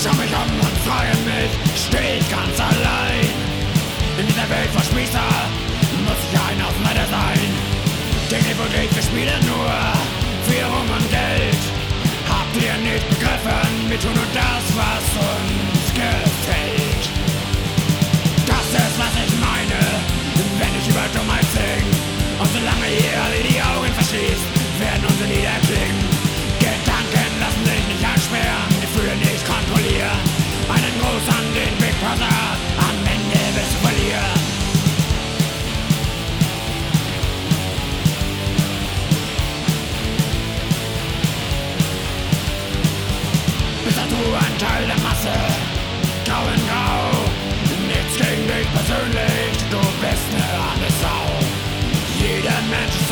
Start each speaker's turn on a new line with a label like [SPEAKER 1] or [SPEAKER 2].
[SPEAKER 1] schau mich um und frage mich, steh ich ganz allein? In dieser Welt vor Spießer muss ich ein Außenseiter sein. Den Hypothek, wir spielen nur für Ruhm und Geld. Habt ihr nicht begriffen, wir tun nur das, was uns gefällt. Das ist, was ich meine, wenn ich über Dummheit sing. Und solange ihr alle die Augen verschließt, werden unsere Lieder klingen. Gedanken lassen sich nicht einsperren, Gefühle nicht kontrollieren. Einen Gruß an den Big Brother, am Ende bist du verlieren. Bist auch du ein Teil der Masse, grau in grau. Nichts gegen dich persönlich, du bist ne arme Sau. Jeder Mensch